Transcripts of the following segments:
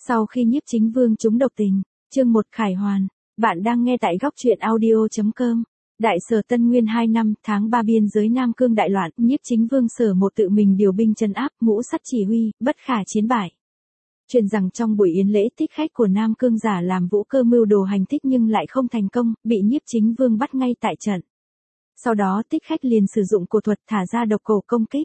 Sau khi Nhiếp Chính Vương trúng độc tình, chương 1 khải hoàn, bạn đang nghe tại góc truyện audio.com. Đại Sở Tân Nguyên 2 năm, tháng 3 biên giới Nam Cương đại loạn, Nhiếp Chính Vương Sở một tự mình điều binh trấn áp, mũ sắt chỉ huy, bất khả chiến bại. Truyền rằng trong buổi yến lễ thích khách của Nam Cương giả làm Vũ Cơ mưu đồ hành thích nhưng lại không thành công, bị Nhiếp Chính Vương bắt ngay tại trận. Sau đó thích khách liền sử dụng cổ thuật thả ra độc cổ công kích.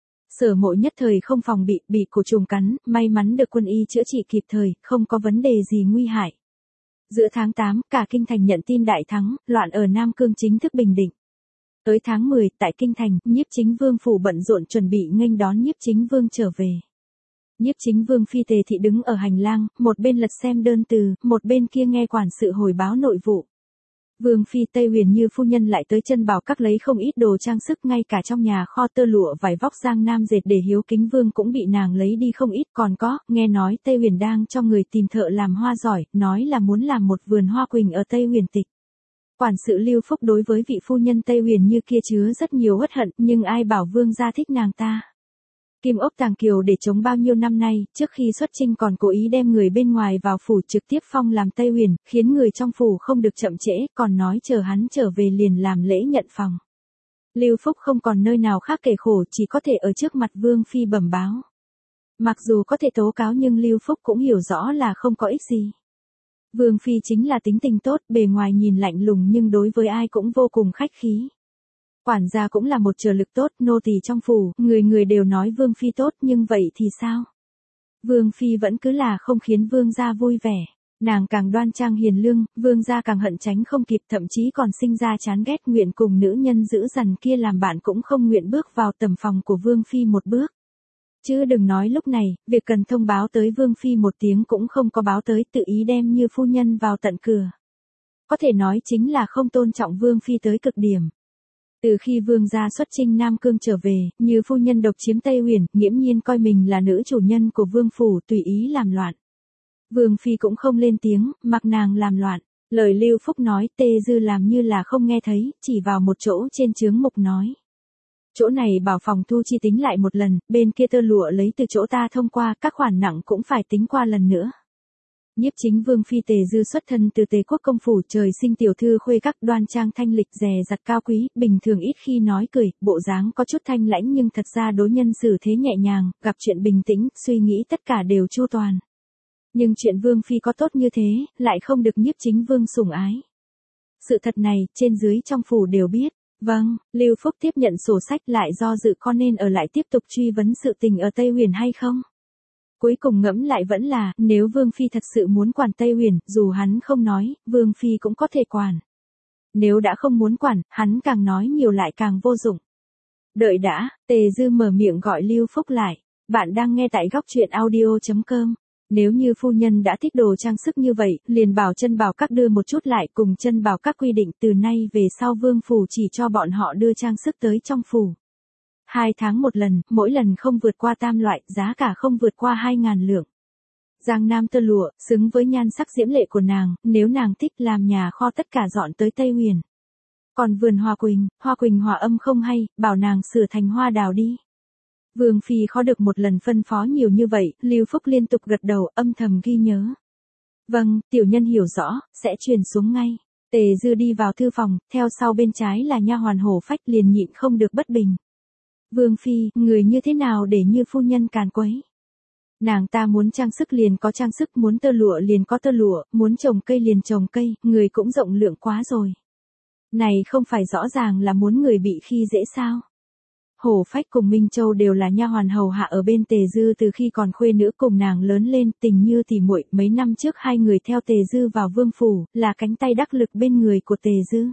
Sở Mộ nhất thời không phòng bị cổ trùng cắn, may mắn được quân y chữa trị kịp thời, không có vấn đề gì nguy hại. Giữa tháng 8, cả kinh thành nhận tin đại thắng, loạn ở Nam Cương chính thức bình định. Tới tháng 10, tại kinh thành, Nhiếp Chính Vương phủ bận rộn chuẩn bị nghênh đón Nhiếp Chính Vương trở về. Nhiếp Chính Vương phi Tề thị đứng ở hành lang, một bên lật xem đơn từ, một bên kia nghe quản sự hồi báo nội vụ. Vương phi Tây Huyền Như phu nhân lại tới chân bảo các lấy không ít đồ trang sức, ngay cả trong nhà kho tơ lụa vải vóc Giang Nam dệt để hiếu kính vương cũng bị nàng lấy đi không ít, còn có, nghe nói Tây Huyền đang cho người tìm thợ làm hoa giỏi, nói là muốn làm một vườn hoa quỳnh ở Tây Huyền tịch. Quản sự Lưu Phúc đối với vị phu nhân Tây Huyền Như kia chứa rất nhiều uất hận, nhưng ai bảo vương gia thích nàng ta. Kim ốc Tàng Kiều để chống bao nhiêu năm nay, trước khi xuất chinh còn cố ý đem người bên ngoài vào phủ trực tiếp phong làm Tây Huyền, khiến người trong phủ không được chậm trễ, còn nói chờ hắn trở về liền làm lễ nhận phòng. Lưu Phúc không còn nơi nào khác kể khổ, chỉ có thể ở trước mặt Vương phi bẩm báo. Mặc dù có thể tố cáo nhưng Lưu Phúc cũng hiểu rõ là không có ích gì. Vương phi chính là tính tình tốt, bề ngoài nhìn lạnh lùng nhưng đối với ai cũng vô cùng khách khí. Quản gia cũng là một trợ lực tốt, nô tỳ trong phủ, người người đều nói Vương phi tốt, nhưng vậy thì sao? Vương phi vẫn cứ là không khiến vương gia vui vẻ. Nàng càng đoan trang hiền lương, vương gia càng hận tránh không kịp, thậm chí còn sinh ra chán ghét, nguyện cùng nữ nhân dữ dằn kia làm bạn cũng không nguyện bước vào tầm phòng của Vương phi một bước. Chứ đừng nói lúc này, việc cần thông báo tới Vương phi một tiếng cũng không có báo tới, tự ý đem Như phu nhân vào tận cửa. Có thể nói chính là không tôn trọng Vương phi tới cực điểm. Từ khi vương gia xuất chinh Nam Cương trở về, Như phu nhân độc chiếm Tây Huyền, nghiễm nhiên coi mình là nữ chủ nhân của vương phủ, tùy ý làm loạn. Vương phi cũng không lên tiếng, mặc nàng làm loạn. Lời Lưu Phúc nói, Tê Dư làm như là không nghe thấy, chỉ vào một chỗ trên chướng mục nói. Chỗ này bảo phòng thu chi tính lại một lần, bên kia tơ lụa lấy từ chỗ ta thông qua, các khoản nặng cũng phải tính qua lần nữa. Nhiếp Chính Vương phi Tề Dư xuất thân từ Tề quốc công phủ, trời sinh tiểu thư khuê các, đoan trang thanh lịch, dè dặt cao quý, bình thường ít khi nói cười, bộ dáng có chút thanh lãnh nhưng thật ra đối nhân xử thế nhẹ nhàng, gặp chuyện bình tĩnh, suy nghĩ tất cả đều chu toàn. Nhưng chuyện Vương phi có tốt như thế, lại không được Nhiếp Chính Vương sủng ái. Sự thật này, trên dưới trong phủ đều biết. Vâng, Lưu Phúc tiếp nhận sổ sách, lại do dự có nên ở lại tiếp tục truy vấn sự tình ở Tây Huyền hay không. Cuối cùng ngẫm lại vẫn là, nếu Vương phi thật sự muốn quản Tây Huyền, dù hắn không nói, Vương phi cũng có thể quản. Nếu đã không muốn quản, hắn càng nói nhiều lại càng vô dụng. Đợi đã, Tề Dư mở miệng gọi Lưu Phúc lại. Bạn đang nghe tại góc truyện audio.com. Nếu như phu nhân đã thích đồ trang sức như vậy, liền bảo chân bảo các đưa một chút lại, cùng chân bảo các quy định từ nay về sau vương phủ chỉ cho bọn họ đưa trang sức tới trong phủ. 2 tháng một lần, mỗi lần không vượt qua tam loại, giá cả không vượt qua 2.000 lượng. Giang Nam tơ lụa, xứng với nhan sắc diễm lệ của nàng, nếu nàng thích làm nhà kho tất cả dọn tới Tây Huyền. Còn vườn hoa quỳnh hòa âm không hay, bảo nàng sửa thành hoa đào đi. Vương phi khó được một lần phân phó nhiều như vậy, Lưu Phúc liên tục gật đầu, âm thầm ghi nhớ. Vâng, tiểu nhân hiểu rõ, sẽ truyền xuống ngay. Tề Dư đi vào thư phòng, theo sau bên trái là nha hoàn Hổ Phách, liền nhịn không được bất bình. Vương phi, người như thế nào để Như phu nhân càn quấy? Nàng ta muốn trang sức liền có trang sức, muốn tơ lụa liền có tơ lụa, muốn trồng cây liền trồng cây, người cũng rộng lượng quá rồi. Này không phải rõ ràng là muốn người bị khi dễ sao? Hổ Phách cùng Minh Châu đều là nha hoàn hầu hạ ở bên Tề Dư từ khi còn khuê nữ, cùng nàng lớn lên, tình như tỉ muội. Mấy năm trước hai người theo Tề Dư vào vương phủ, là cánh tay đắc lực bên người của Tề Dư.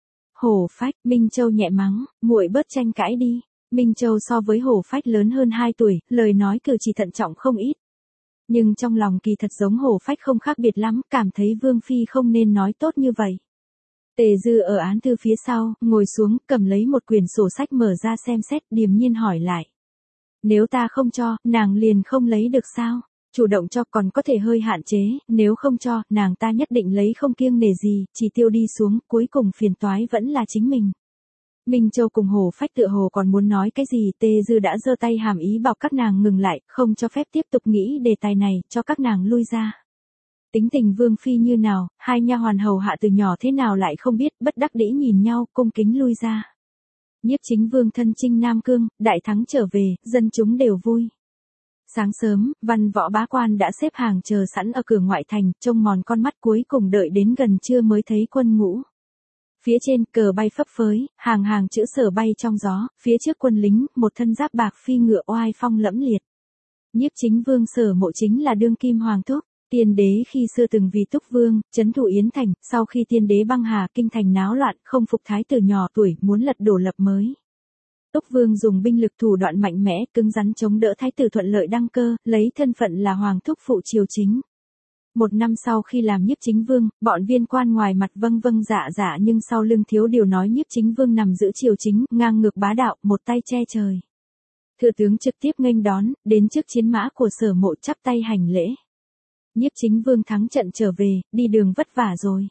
Hổ Phách, Minh Châu nhẹ mắng, muội bớt tranh cãi đi. Minh Châu so với Hổ Phách lớn hơn 2 tuổi, lời nói cử chỉ thận trọng không ít. Nhưng trong lòng kỳ thật giống Hổ Phách không khác biệt lắm, cảm thấy Vương phi không nên nói tốt như vậy. Tề Dư ở án thư phía sau, ngồi xuống, cầm lấy một quyển sổ sách mở ra xem xét, điềm nhiên hỏi lại. Nếu ta không cho, nàng liền không lấy được sao? Chủ động cho còn có thể hơi hạn chế, nếu không cho, nàng ta nhất định lấy không kiêng nể gì, chỉ tiêu đi xuống, cuối cùng phiền toái vẫn là chính mình. Minh Châu cùng Hồ Phách tựa hồ còn muốn nói cái gì, Tê Dư đã giơ tay hàm ý bảo các nàng ngừng lại, không cho phép tiếp tục nghĩ đề tài này, cho các nàng lui ra. Tính tình Vương Phi như nào, hai nha hoàn hầu hạ từ nhỏ thế nào lại không biết, bất đắc dĩ nhìn nhau, cung kính lui ra. Nhiếp Chính Vương thân chinh Nam Cương, đại thắng trở về, dân chúng đều vui. Sáng sớm, văn võ bá quan đã xếp hàng chờ sẵn ở cửa ngoại thành, trông mòn con mắt cuối cùng đợi đến gần trưa mới thấy quân ngũ. Phía trên cờ bay phấp phới, hàng hàng chữ Sở bay trong gió, phía trước quân lính, một thân giáp bạc phi ngựa oai phong lẫm liệt. Nhiếp Chính Vương Sở Mộ chính là đương kim hoàng thúc. Tiên đế khi xưa từng vì Túc Vương, trấn thủ Yến Thành, sau khi tiên đế băng hà kinh thành náo loạn, không phục thái tử nhỏ tuổi, muốn lật đổ lập mới. Túc Vương dùng binh lực thủ đoạn mạnh mẽ, cứng rắn chống đỡ thái tử thuận lợi đăng cơ, lấy thân phận là hoàng thúc phụ triều chính. Một năm sau khi làm Nhiếp Chính Vương, bọn viên quan ngoài mặt vâng vâng dạ dạ nhưng sau lưng thiếu điều nói Nhiếp Chính Vương nằm giữ triều chính, ngang ngược bá đạo, một tay che trời. Thừa tướng trực tiếp nghênh đón, đến trước chiến mã của Sở Mộ chắp tay hành lễ. Nhiếp Chính Vương thắng trận trở về, đi đường vất vả rồi.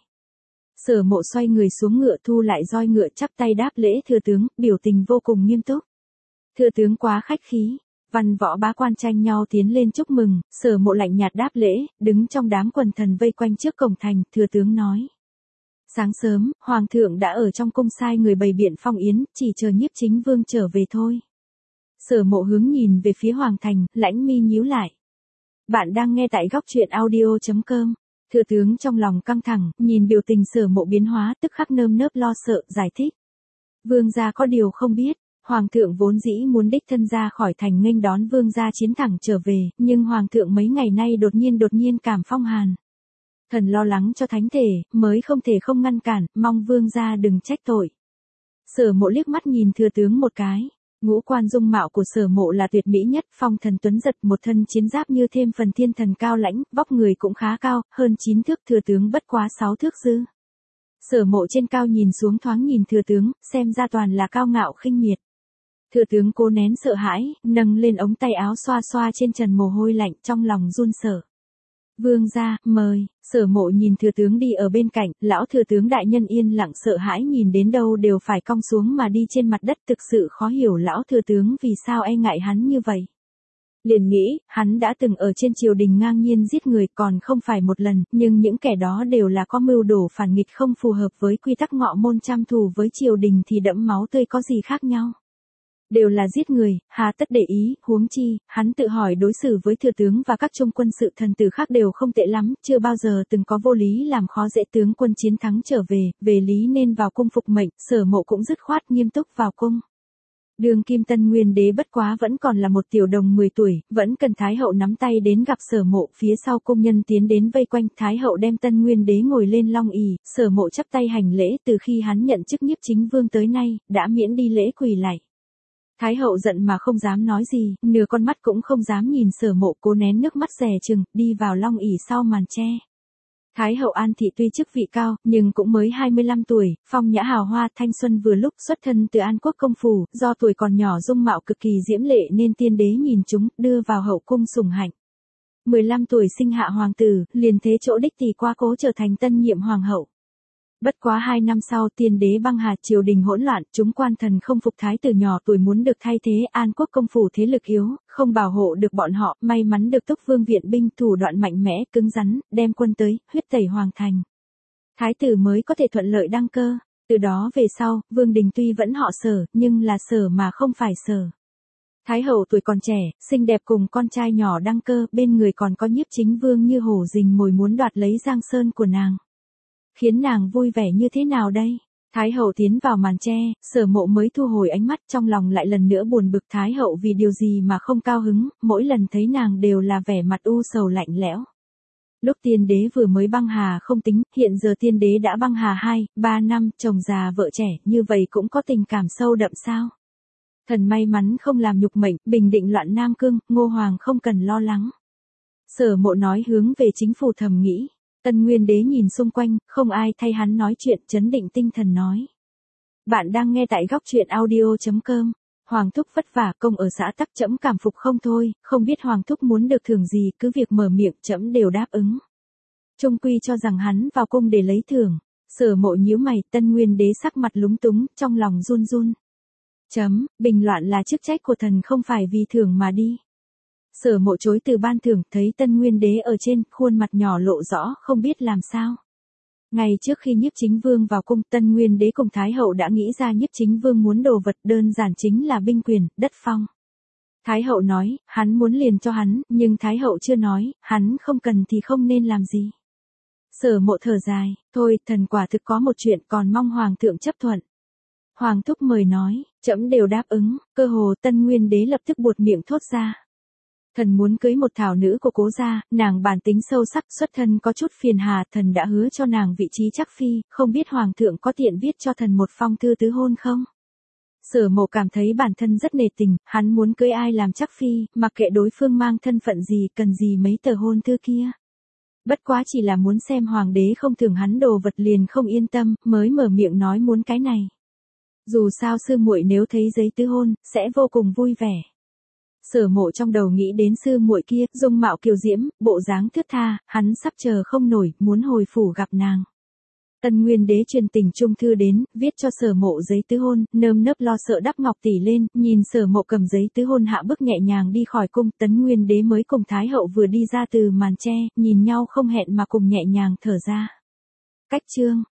Sở Mộ xoay người xuống ngựa thu lại roi ngựa chắp tay đáp lễ thừa tướng, biểu tình vô cùng nghiêm túc. Thừa tướng quá khách khí. Văn võ bá quan tranh nhau tiến lên chúc mừng, Sở Mộ lạnh nhạt đáp lễ, đứng trong đám quần thần vây quanh trước cổng thành, thừa tướng nói. Sáng sớm, Hoàng thượng đã ở trong cung sai người bày biện phong yến, chỉ chờ Nhiếp Chính Vương trở về thôi. Sở Mộ hướng nhìn về phía Hoàng thành, lãnh mi nhíu lại. Bạn đang nghe tại góc truyện audio.com. Thừa tướng trong lòng căng thẳng, nhìn biểu tình Sở Mộ biến hóa, tức khắc nơm nớp lo sợ, giải thích. Vương gia có điều không biết, Hoàng thượng vốn dĩ muốn đích thân ra khỏi thành nghênh đón vương gia chiến thẳng trở về, nhưng Hoàng thượng mấy ngày nay đột nhiên cảm phong hàn. Thần lo lắng cho thánh thể, mới không thể không ngăn cản, mong vương gia đừng trách tội. Sở Mộ liếc mắt nhìn thừa tướng một cái. Ngũ quan dung mạo của Sở Mộ là tuyệt mỹ nhất, phong thần tuấn giật, một thân chiến giáp như thêm phần thiên thần cao lãnh, vóc người cũng khá cao, hơn 9 thước, thừa tướng bất quá 6 thước dư. Sở Mộ trên cao nhìn xuống thoáng nhìn thừa tướng, xem ra toàn là cao ngạo khinh miệt. Thừa tướng cố nén sợ hãi, nâng lên ống tay áo xoa xoa trên trần mồ hôi lạnh, trong lòng run sợ. Vương gia, mời. Sở Mộ nhìn thừa tướng đi ở bên cạnh, lão thừa tướng đại nhân yên lặng sợ hãi nhìn đến đâu đều phải cong xuống mà đi trên mặt đất, thực sự khó hiểu lão thừa tướng vì sao e ngại hắn như vậy. Liền nghĩ, hắn đã từng ở trên triều đình ngang nhiên giết người còn không phải một lần, nhưng những kẻ đó đều là có mưu đồ phản nghịch không phù hợp với quy tắc ngọ môn, trăm thù với triều đình thì đẫm máu tươi có gì khác nhau. Đều là giết người, hà tất để ý, huống chi, hắn tự hỏi đối xử với thừa tướng và các trung quân sự thần tử khác đều không tệ lắm, chưa bao giờ từng có vô lý làm khó dễ tướng quân chiến thắng trở về lý nên vào cung phục mệnh, Sở Mộ cũng dứt khoát nghiêm túc vào cung. Đường kim Tân Nguyên đế bất quá vẫn còn là một tiểu đồng 10 tuổi, vẫn cần Thái hậu nắm tay đến gặp Sở Mộ, phía sau cung nhân tiến đến vây quanh, Thái hậu đem Tân Nguyên đế ngồi lên long ỷ, Sở Mộ chắp tay hành lễ, từ khi hắn nhận chức Nhiếp Chính Vương tới nay, đã miễn đi lễ quỳ lạy. Thái hậu giận mà không dám nói gì, nửa con mắt cũng không dám nhìn Sở Mộ, cố nén nước mắt dè chừng, đi vào long ỷ sau màn tre. Thái hậu An Thị tuy chức vị cao, nhưng cũng mới 25 tuổi, phong nhã hào hoa, thanh xuân vừa lúc, xuất thân từ An Quốc công phủ, do tuổi còn nhỏ dung mạo cực kỳ diễm lệ nên tiên đế nhìn chúng, đưa vào hậu cung sủng hạnh. 15 tuổi sinh hạ hoàng tử, liền thế chỗ đích tỷ qua cố trở thành tân nhiệm hoàng hậu. Bất quá 2 năm sau, tiên đế băng hà, triều đình hỗn loạn, chúng quan thần không phục thái tử nhỏ tuổi muốn được thay thế, An Quốc công phủ thế lực yếu, không bảo hộ được bọn họ, may mắn được Túc Vương viện binh, thủ đoạn mạnh mẽ, cứng rắn, đem quân tới, huyết tẩy hoàng thành. Thái tử mới có thể thuận lợi đăng cơ. Từ đó về sau, Vương Đình tuy vẫn họ Sở, nhưng là Sở mà không phải Sở. Thái hậu tuổi còn trẻ, xinh đẹp cùng con trai nhỏ đăng cơ, bên người còn có Nhiếp Chính Vương như hổ rình mồi muốn đoạt lấy Giang Sơn của nàng. Khiến nàng vui vẻ như thế nào đây? Thái hậu tiến vào màn tre, Sở Mộ mới thu hồi ánh mắt, trong lòng lại lần nữa buồn bực Thái hậu vì điều gì mà không cao hứng, mỗi lần thấy nàng đều là vẻ mặt u sầu lạnh lẽo. Lúc tiên đế vừa mới băng hà không tính, hiện giờ tiên đế đã băng hà 2-3 năm, chồng già vợ trẻ, như vậy cũng có tình cảm sâu đậm sao? Thần may mắn không làm nhục mệnh, bình định loạn Nam Cương, Ngô Hoàng không cần lo lắng. Sở Mộ nói hướng về chính phủ thầm nghĩ. Tân Nguyên đế nhìn xung quanh, không ai thay hắn nói chuyện, trấn định tinh thần nói. Bạn đang nghe tại góc truyện audio.com. Hoàng thúc vất vả, công ở xã Tắc trẫm cảm phục không thôi, không biết Hoàng thúc muốn được thưởng gì, cứ việc mở miệng trẫm đều đáp ứng. Trung quy cho rằng hắn vào cung để lấy thưởng. Sở Mộ nhíu mày, Tân Nguyên đế sắc mặt lúng túng, trong lòng run run. Bình loạn là chức trách của thần không phải vì thưởng mà đi. Sở Mộ chối từ ban thưởng, thấy Tân Nguyên đế ở trên, khuôn mặt nhỏ lộ rõ, không biết làm sao. Ngày trước khi Nhiếp Chính Vương vào cung, Tân Nguyên đế cùng Thái hậu đã nghĩ ra Nhiếp Chính Vương muốn đồ vật, đơn giản chính là binh quyền, đất phong. Thái hậu nói, hắn muốn liền cho hắn, nhưng Thái hậu chưa nói, hắn không cần thì không nên làm gì. Sở Mộ thở dài, thôi, thần quả thực có một chuyện còn mong hoàng thượng chấp thuận. Hoàng thúc mời nói, trẫm đều đáp ứng, cơ hồ Tân Nguyên đế lập tức buột miệng thốt ra. Thần muốn cưới một thảo nữ của Cố gia, nàng bản tính sâu sắc, xuất thân có chút phiền hà, thần đã hứa cho nàng vị trí chắc phi, không biết hoàng thượng có tiện viết cho thần một phong thư tứ hôn không? Sở Mộ cảm thấy bản thân rất nề tình, hắn muốn cưới ai làm chắc phi, mặc kệ đối phương mang thân phận gì, cần gì mấy tờ hôn thư kia. Bất quá chỉ là muốn xem hoàng đế không thưởng hắn đồ vật liền không yên tâm, mới mở miệng nói muốn cái này. Dù sao sư muội nếu thấy giấy tứ hôn, sẽ vô cùng vui vẻ. Sở Mộ trong đầu nghĩ đến sư muội kia, dung mạo kiều diễm, bộ dáng thướt tha, hắn sắp chờ không nổi, muốn hồi phủ gặp nàng. Tân Nguyên đế truyền tình trung thư đến, viết cho Sở Mộ giấy tứ hôn, nơm nớp lo sợ đắp ngọc tỷ lên, nhìn Sở Mộ cầm giấy tứ hôn hạ bước nhẹ nhàng đi khỏi cung, Tấn Nguyên đế mới cùng Thái hậu vừa đi ra từ màn tre, nhìn nhau không hẹn mà cùng nhẹ nhàng thở ra. Cách chương